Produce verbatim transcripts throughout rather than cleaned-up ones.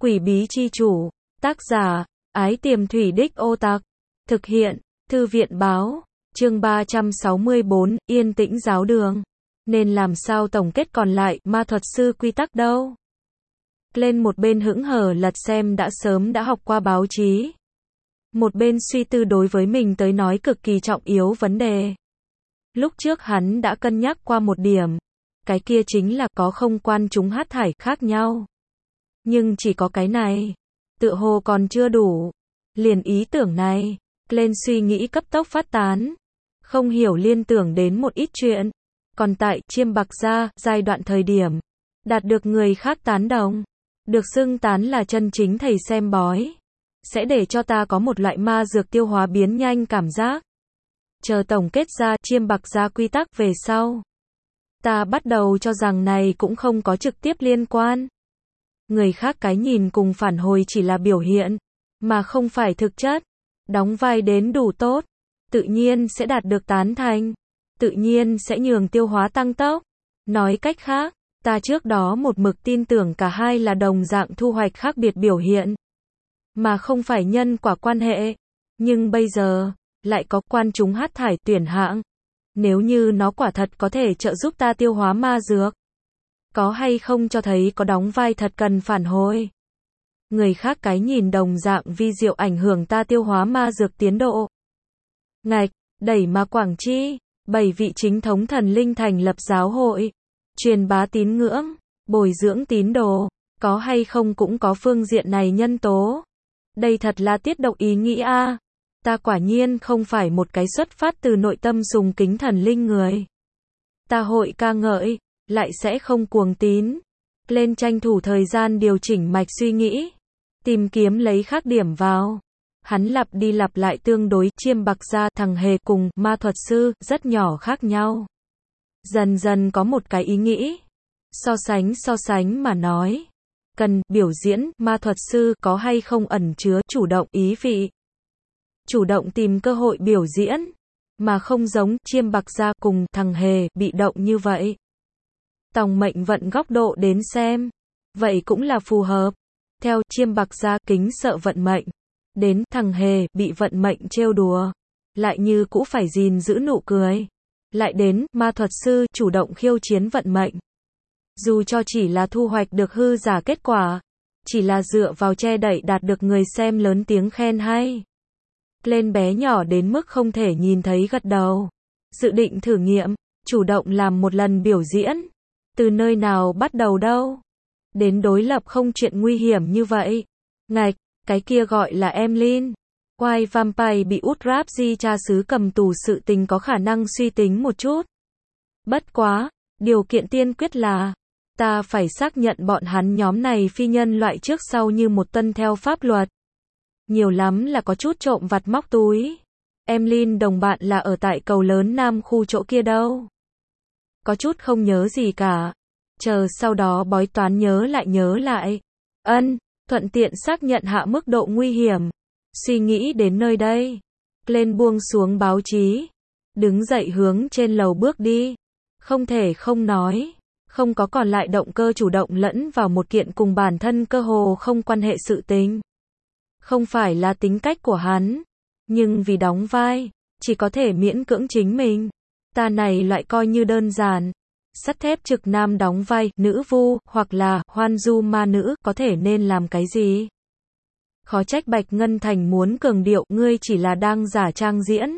Quỷ bí chi chủ. Tác giả, Ái Tiềm Thủy Đích Ô Tạc. Thực hiện, Thư viện báo. Chương ba trăm sáu mươi bốn, Yên tĩnh giáo đường. Nên làm sao tổng kết còn lại, ma thuật sư quy tắc đâu? Lên một bên hững hờ lật xem đã sớm đã học qua báo chí. Một bên suy tư đối với mình tới nói cực kỳ trọng yếu vấn đề. Lúc trước hắn đã cân nhắc qua một điểm. Cái kia chính là có không quan chúng hát thải khác nhau. Nhưng chỉ có cái này. Tựa hồ còn chưa đủ. Liền ý tưởng này. Lên suy nghĩ cấp tốc phát tán. Không hiểu liên tưởng đến một ít chuyện. Còn tại Chiêm Bạc Gia, giai đoạn thời điểm. Đạt được người khác tán đồng. Được xưng tán là chân chính thầy xem bói. Sẽ để cho ta có một loại ma dược tiêu hóa biến nhanh cảm giác. Chờ tổng kết ra Chiêm Bạc Gia quy tắc về sau. Ta bắt đầu cho rằng này cũng không có trực tiếp liên quan. Người khác cái nhìn cùng phản hồi chỉ là biểu hiện, mà không phải thực chất. Đóng vai đến đủ tốt, tự nhiên sẽ đạt được tán thành, tự nhiên sẽ nhường tiêu hóa tăng tốc. Nói cách khác, ta trước đó một mực tin tưởng cả hai là đồng dạng thu hoạch khác biệt biểu hiện, mà không phải nhân quả quan hệ. Nhưng bây giờ, lại có quan chúng hát thải tuyển hạng. Nếu như nó quả thật có thể trợ giúp ta tiêu hóa ma dược, có hay không cho thấy có đóng vai thật cần phản hồi. Người khác cái nhìn đồng dạng vi diệu ảnh hưởng ta tiêu hóa ma dược tiến độ. Ngạch, đẩy ma Quảng Chi, bảy vị chính thống thần linh thành lập giáo hội, truyền bá tín ngưỡng, bồi dưỡng tín đồ, có hay không cũng có phương diện này nhân tố. Đây thật là tiết độc ý nghĩ a. Ta quả nhiên không phải một cái xuất phát từ nội tâm sùng kính thần linh người. Ta hội ca ngợi, lại sẽ không cuồng tín. Lên tranh thủ thời gian điều chỉnh mạch suy nghĩ, tìm kiếm lấy khác điểm vào. Hắn lặp đi lặp lại tương đối Chiêm Bạc Gia thằng hề cùng ma thuật sư rất nhỏ khác nhau. Dần dần có một cái ý nghĩ. So sánh so sánh mà nói. Cần biểu diễn ma thuật sư có hay không ẩn chứa chủ động ý vị. Chủ động tìm cơ hội biểu diễn. Mà không giống Chiêm Bạc Gia cùng thằng hề bị động như vậy. Tòng mệnh vận góc độ đến xem. Vậy cũng là phù hợp. Theo Chiêm Bạc Gia kính sợ vận mệnh. Đến thằng hề bị vận mệnh trêu đùa. Lại như cũ phải gìn giữ nụ cười. Lại đến ma thuật sư chủ động khiêu chiến vận mệnh. Dù cho chỉ là thu hoạch được hư giả kết quả. Chỉ là dựa vào che đậy đạt được người xem lớn tiếng khen hay. Lên bé nhỏ đến mức không thể nhìn thấy gật đầu. Dự định thử nghiệm. Chủ động làm một lần biểu diễn. Từ nơi nào bắt đầu đâu? Đến đối lập không chuyện nguy hiểm như vậy. Ngạch, cái kia gọi là Emlyn. White Vampire bị út ráp di cha xứ cầm tù sự tình có khả năng suy tính một chút. Bất quá, điều kiện tiên quyết là, ta phải xác nhận bọn hắn nhóm này phi nhân loại trước sau như một tuân theo pháp luật. Nhiều lắm là có chút trộm vặt móc túi. Emlyn đồng bạn là ở tại cầu lớn Nam khu chỗ kia đâu. Có chút không nhớ gì cả. Chờ sau đó bói toán nhớ lại nhớ lại. Ân, thuận tiện xác nhận hạ mức độ nguy hiểm. Suy nghĩ đến nơi đây. Lên buông xuống báo chí. Đứng dậy hướng trên lầu bước đi. Không thể không nói. Không có còn lại động cơ chủ động lẫn vào một kiện cùng bản thân cơ hồ không quan hệ sự tình. Không phải là tính cách của hắn. Nhưng vì đóng vai. Chỉ có thể miễn cưỡng chính mình. Ta này loại coi như đơn giản. Sắt thép trực nam đóng vai nữ vu, hoặc là hoan du ma nữ, có thể nên làm cái gì? Khó trách Bạch Ngân Thành muốn cường điệu, ngươi chỉ là đang giả trang diễn.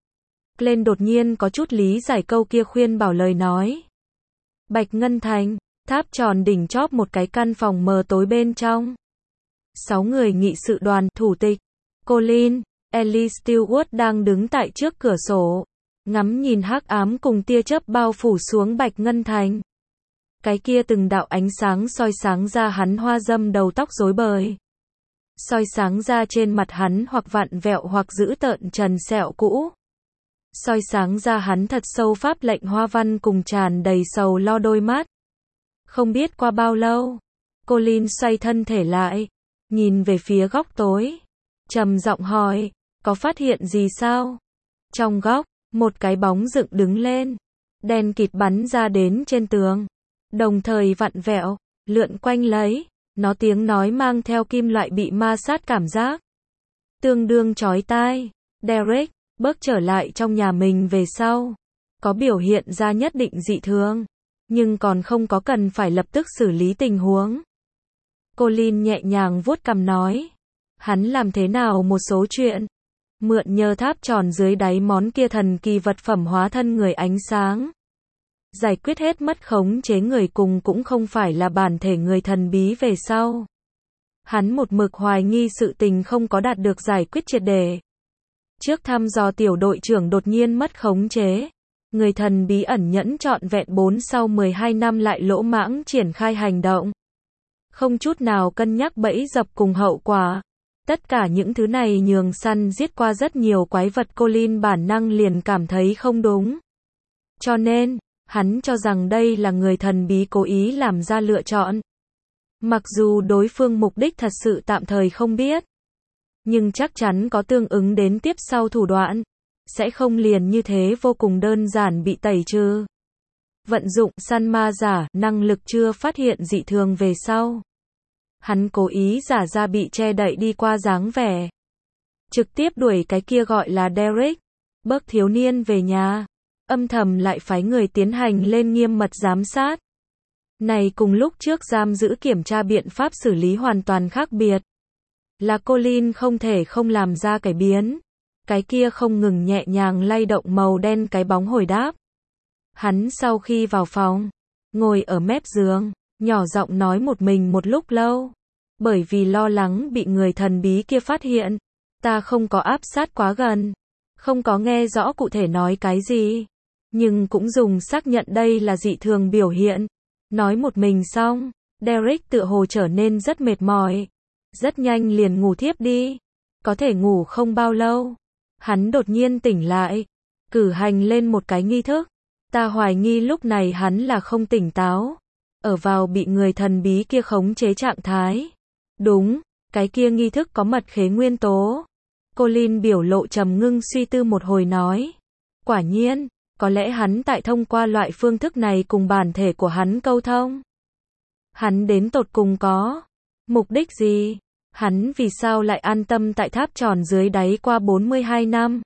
Lên đột nhiên có chút lý giải câu kia khuyên bảo lời nói. Bạch Ngân Thành, tháp tròn đỉnh chóp một cái căn phòng mờ tối bên trong. Sáu người nghị sự đoàn, thủ tịch, Colin, Ellie Stewart đang đứng tại trước cửa sổ. Ngắm nhìn hắc ám cùng tia chớp bao phủ xuống Bạch Ngân Thành. Cái kia từng đạo ánh sáng soi sáng ra hắn hoa dâm đầu tóc rối bời. Soi sáng ra trên mặt hắn hoặc vặn vẹo hoặc dữ tợn trần sẹo cũ. Soi sáng ra hắn thật sâu pháp lệnh hoa văn cùng tràn đầy sầu lo đôi mắt. Không biết qua bao lâu, Colin xoay thân thể lại, nhìn về phía góc tối. Trầm giọng hỏi, có phát hiện gì sao? Trong góc, một cái bóng dựng đứng lên, đèn kịt bắn ra đến trên tường, đồng thời vặn vẹo, lượn quanh lấy, Nó tiếng nói mang theo kim loại bị ma sát cảm giác. Tương đương chói tai. Derek, bước trở lại trong nhà mình về sau. Có biểu hiện ra nhất định dị thường. Nhưng còn không có cần phải lập tức xử lý tình huống. Colin nhẹ nhàng vuốt cằm nói. Hắn làm thế nào một số chuyện. Mượn nhờ tháp tròn dưới đáy món kia thần kỳ vật phẩm hóa thân người ánh sáng. Giải quyết hết mất khống chế người cùng cũng không phải là bản thể người thần bí về sau. Hắn một mực hoài nghi sự tình không có đạt được giải quyết triệt để. Trước thăm dò tiểu đội trưởng đột nhiên mất khống chế. Người thần bí ẩn nhẫn trọn vẹn bốn sau mười hai năm lại lỗ mãng triển khai hành động. Không chút nào cân nhắc bẫy dập cùng hậu quả. Tất cả những thứ này nhường săn giết qua rất nhiều quái vật Colin bản năng liền cảm thấy không đúng. Cho nên, hắn cho rằng đây là người thần bí cố ý làm ra lựa chọn. Mặc dù đối phương mục đích thật sự tạm thời không biết. Nhưng chắc chắn có tương ứng đến tiếp sau thủ đoạn. Sẽ không liền như thế vô cùng đơn giản bị tẩy trừ. Vận dụng săn ma giả, năng lực chưa phát hiện dị thường về sau. Hắn cố ý giả ra bị che đậy đi qua dáng vẻ. Trực tiếp đuổi cái kia gọi là Derek. Bớt thiếu niên về nhà. Âm thầm lại phái người tiến hành lên nghiêm mật giám sát. Này cùng lúc trước giam giữ kiểm tra biện pháp xử lý hoàn toàn khác biệt. Là Colin không thể không làm ra cải biến. Cái kia không ngừng nhẹ nhàng lay động màu đen cái bóng hồi đáp. Hắn sau khi vào phòng, ngồi ở mép giường, nhỏ giọng nói một mình một lúc lâu. Bởi vì lo lắng bị người thần bí kia phát hiện, ta không có áp sát quá gần, không có nghe rõ cụ thể nói cái gì, nhưng cũng dùng xác nhận đây là dị thường biểu hiện. Nói một mình xong, Derek tựa hồ trở nên rất mệt mỏi, rất nhanh liền ngủ thiếp đi. Có thể ngủ không bao lâu, hắn đột nhiên tỉnh lại, cử hành lên một cái nghi thức. Ta hoài nghi lúc này hắn là không tỉnh táo, ở vào bị người thần bí kia khống chế trạng thái. Đúng, cái kia nghi thức có mật khế nguyên tố. Colin biểu lộ trầm ngưng suy tư một hồi nói. Quả nhiên, có lẽ hắn tại thông qua loại phương thức này cùng bản thể của hắn câu thông. Hắn đến tột cùng có mục đích gì? Hắn vì sao lại an tâm tại tháp tròn dưới đáy qua bốn mươi hai năm?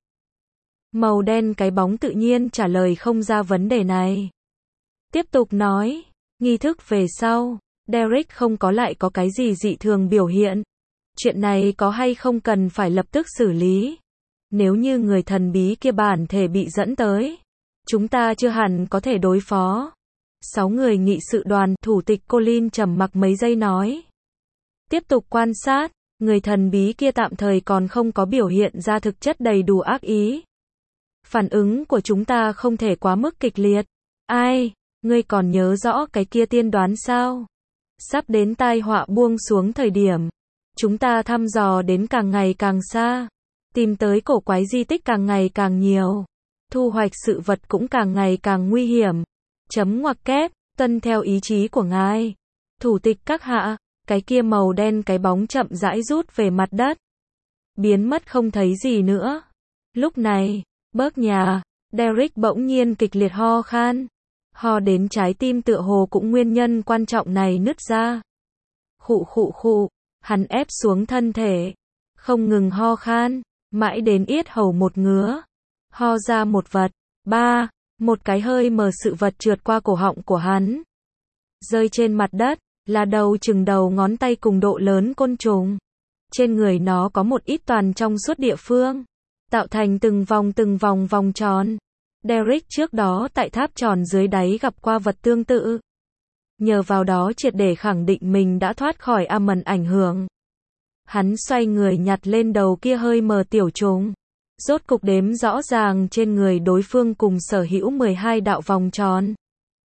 Màu đen cái bóng tự nhiên trả lời không ra vấn đề này. Tiếp tục nói, nghi thức về sau, Derek không có lại có cái gì dị thường biểu hiện. Chuyện này có hay không cần phải lập tức xử lý. Nếu như người thần bí kia bản thể bị dẫn tới, chúng ta chưa hẳn có thể đối phó. Sáu người nghị sự đoàn, thủ tịch Colin trầm mặc mấy giây nói. Tiếp tục quan sát, người thần bí kia tạm thời còn không có biểu hiện ra thực chất đầy đủ ác ý. Phản ứng của chúng ta không thể quá mức kịch liệt. Ai, ngươi còn nhớ rõ cái kia tiên đoán sao? Sắp đến tai họa buông xuống thời điểm. Chúng ta thăm dò đến càng ngày càng xa. Tìm tới cổ quái di tích càng ngày càng nhiều. Thu hoạch sự vật cũng càng ngày càng nguy hiểm. Chấm ngoặc kép, tuân theo ý chí của ngài. Thủ tịch các hạ, cái kia màu đen cái bóng chậm rãi rút về mặt đất. Biến mất không thấy gì nữa. Lúc này, bớt nhà, Derek bỗng nhiên kịch liệt ho khan. Ho đến trái tim tựa hồ cũng nguyên nhân quan trọng này nứt ra. Khụ khụ khụ, hắn ép xuống thân thể. Không ngừng ho khan, mãi đến yết hầu một ngứa. Ho ra một vật. Ba, một cái hơi mờ sự vật trượt qua cổ họng của hắn. Rơi trên mặt đất, là đầu chừng đầu ngón tay cùng độ lớn côn trùng. Trên người nó có một ít toàn trong suốt địa phương. Tạo thành từng vòng từng vòng vòng tròn. Derek trước đó tại tháp tròn dưới đáy gặp qua vật tương tự. Nhờ vào đó triệt để khẳng định mình đã thoát khỏi âm mần ảnh hưởng. Hắn xoay người nhặt lên đầu kia hơi mờ tiểu trùng. Rốt cục đếm rõ ràng trên người đối phương cùng sở hữu mười hai đạo vòng tròn.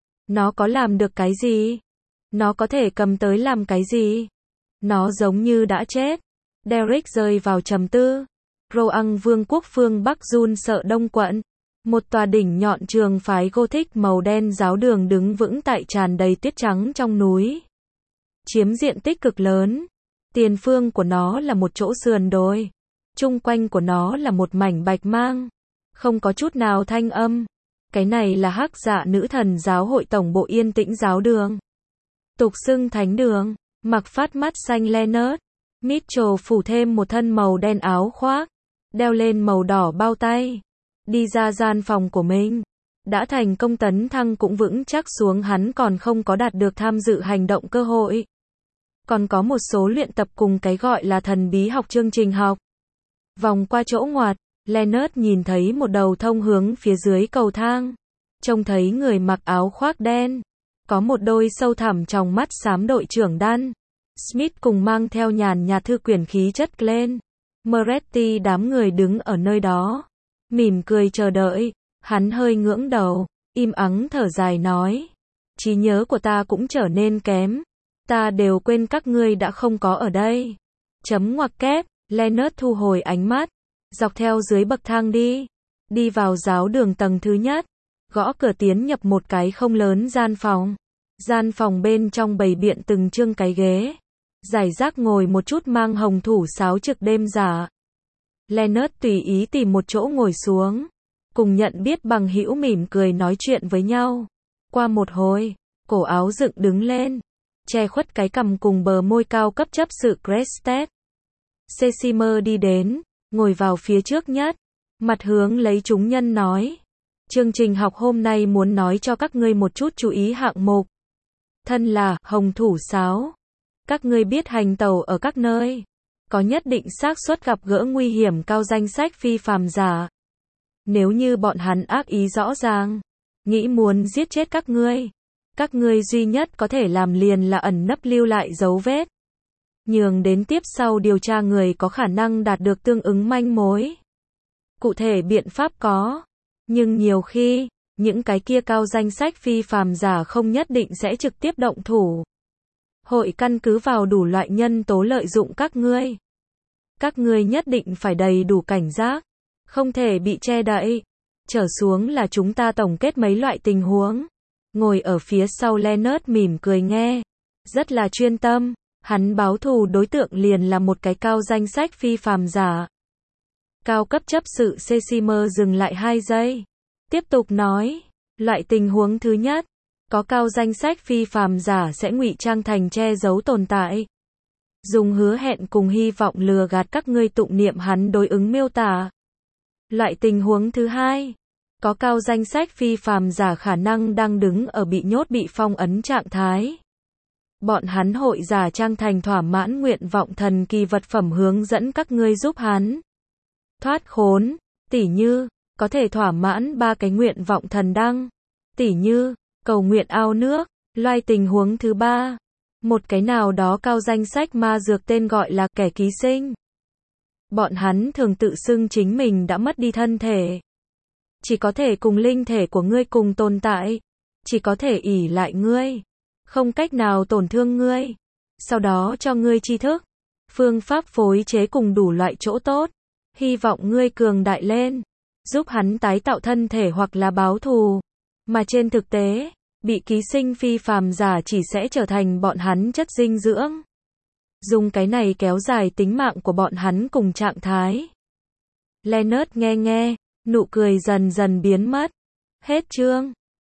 Nó có làm được cái gì? Nó có thể cầm tới làm cái gì? Nó giống như đã chết. Derek rơi vào trầm tư. Roang vương quốc phương Bắc run sợ đông quận. Một tòa đỉnh nhọn trường phái Gothic màu đen giáo đường đứng vững tại tràn đầy tuyết trắng trong núi. Chiếm diện tích cực lớn. Tiền phương của nó là một chỗ sườn đồi. Chung quanh của nó là một mảnh bạch mang. Không có chút nào thanh âm. Cái này là Hắc Dạ nữ thần giáo hội tổng bộ Yên Tĩnh giáo đường. Tục xưng thánh đường. Mặc phát mắt xanh Leonard Mitchell phủ thêm một thân màu đen áo khoác, đeo lên màu đỏ bao tay, đi ra gian phòng của mình. Đã thành công tấn thăng cũng vững chắc xuống, hắn còn không có đạt được tham dự hành động cơ hội. Còn có một số luyện tập cùng cái gọi là thần bí học chương trình học. Vòng qua chỗ ngoặt, Leonard nhìn thấy một đầu thông hướng phía dưới cầu thang. Trông thấy người mặc áo khoác đen, có một đôi sâu thẳm trong mắt xám đội trưởng Dan Smith cùng mang theo nhàn nhạt thư quyển khí chất Glenn Moretti. Đám người đứng ở nơi đó, mỉm cười chờ đợi. Hắn hơi ngưỡng đầu, im ắng thở dài nói, trí nhớ của ta cũng trở nên kém. Ta đều quên các ngươi đã không có ở đây. Chấm ngoặc kép, Leonard thu hồi ánh mắt, dọc theo dưới bậc thang đi, đi vào giáo đường tầng thứ nhất, gõ cửa tiến nhập một cái không lớn gian phòng. Gian phòng bên trong bày biện từng chương cái ghế, giải rác ngồi một chút mang hồng thủ sáo trực đêm giả. Leonard tùy ý tìm một chỗ ngồi xuống, cùng nhận biết bằng hữu mỉm cười nói chuyện với nhau. Qua một hồi, cổ áo dựng đứng lên, che khuất cái cằm cùng bờ môi cao cấp chấp sự Crested. Cecimer đi đến, ngồi vào phía trước nhất, mặt hướng lấy chúng nhân nói, chương trình học hôm nay muốn nói cho các ngươi một chút chú ý hạng mục. Thân là hồng thủ sáo, các ngươi biết hành tẩu ở các nơi, có nhất định xác suất gặp gỡ nguy hiểm cao danh sách phi phàm giả. Nếu như bọn hắn ác ý rõ ràng, nghĩ muốn giết chết các ngươi, các ngươi duy nhất có thể làm liền là ẩn nấp lưu lại dấu vết, nhường đến tiếp sau điều tra người có khả năng đạt được tương ứng manh mối. Cụ thể biện pháp có, nhưng nhiều khi, những cái kia cao danh sách phi phàm giả không nhất định sẽ trực tiếp động thủ. Hội căn cứ vào đủ loại nhân tố lợi dụng các ngươi. Các ngươi nhất định phải đầy đủ cảnh giác, không thể bị che đậy. Trở xuống là chúng ta tổng kết mấy loại tình huống. Ngồi ở phía sau Leonard mỉm cười nghe, rất là chuyên tâm. Hắn báo thù đối tượng liền là một cái cao danh sách phi phàm giả. Cao cấp chấp sự Cecimer dừng lại hai giây, tiếp tục nói, loại tình huống thứ nhất, có cao danh sách phi phàm giả sẽ ngụy trang thành che giấu tồn tại, dùng hứa hẹn cùng hy vọng lừa gạt các ngươi tụng niệm hắn đối ứng miêu tả. Loại tình huống thứ hai, có cao danh sách phi phàm giả khả năng đang đứng ở bị nhốt bị phong ấn trạng thái. Bọn hắn hội giả trang thành thỏa mãn nguyện vọng thần kỳ vật phẩm hướng dẫn các ngươi giúp hắn thoát khốn, tỉ như, có thể thỏa mãn ba cái nguyện vọng thần đăng, tỉ như, cầu nguyện ao nước. Loại tình huống thứ ba, một cái nào đó cao danh sách ma dược tên gọi là kẻ ký sinh. Bọn hắn thường tự xưng chính mình đã mất đi thân thể, chỉ có thể cùng linh thể của ngươi cùng tồn tại, chỉ có thể ỷ lại ngươi, không cách nào tổn thương ngươi, sau đó cho ngươi tri thức, phương pháp phối chế cùng đủ loại chỗ tốt, hy vọng ngươi cường đại lên, giúp hắn tái tạo thân thể hoặc là báo thù. Mà trên thực tế, bị ký sinh phi phàm giả chỉ sẽ trở thành bọn hắn chất dinh dưỡng. Dùng cái này kéo dài tính mạng của bọn hắn cùng trạng thái. Leonard nghe nghe, nụ cười dần dần biến mất. Hết chương.